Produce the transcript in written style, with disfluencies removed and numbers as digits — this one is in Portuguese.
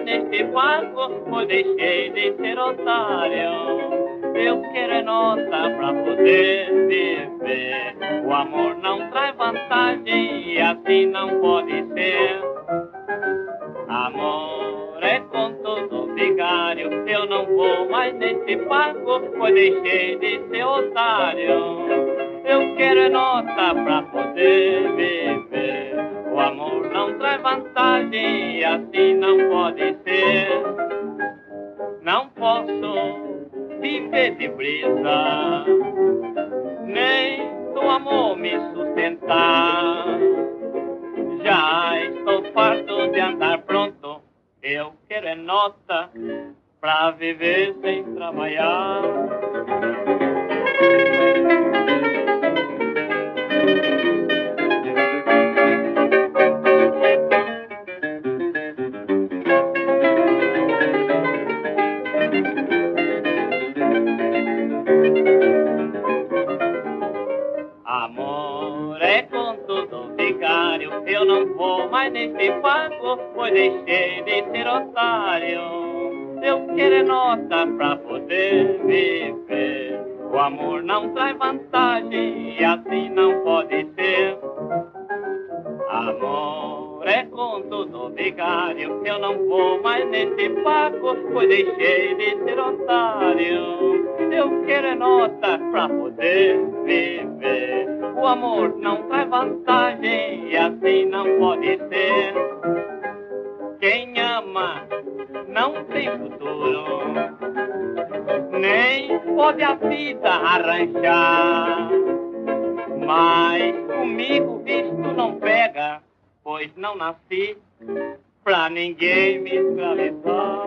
neste barco, pois deixei de ser otário. Eu quero é nota pra poder viver. O amor não traz vantagem e assim não pode ser. Amor é com todo vigário. Eu não vou mais nesse barco, pois deixei de ser otário. Eu quero é nota pra poder viver. O amor não traz vantagem e assim não pode ser. Não posso viver de brisa, nem do amor me sustentar. Já estou farto de andar pronto, eu quero é nota pra viver sem trabalhar. Amor é com tudo vigário. Eu não vou mais nesse barco, pois deixei de ser otário. Eu quero é nota pra poder viver. O amor não traz vantagem e assim não pode ser. Amor é com tudo vigário. Eu não vou mais nesse barco, pois deixei de ser otário. Eu quero é nota pra poder viver. O amor não traz vantagem e assim não pode ser. Quem ama não tem futuro, nem pode a vida arranjar. Mas comigo isto não pega, pois não nasci pra ninguém me escravizar.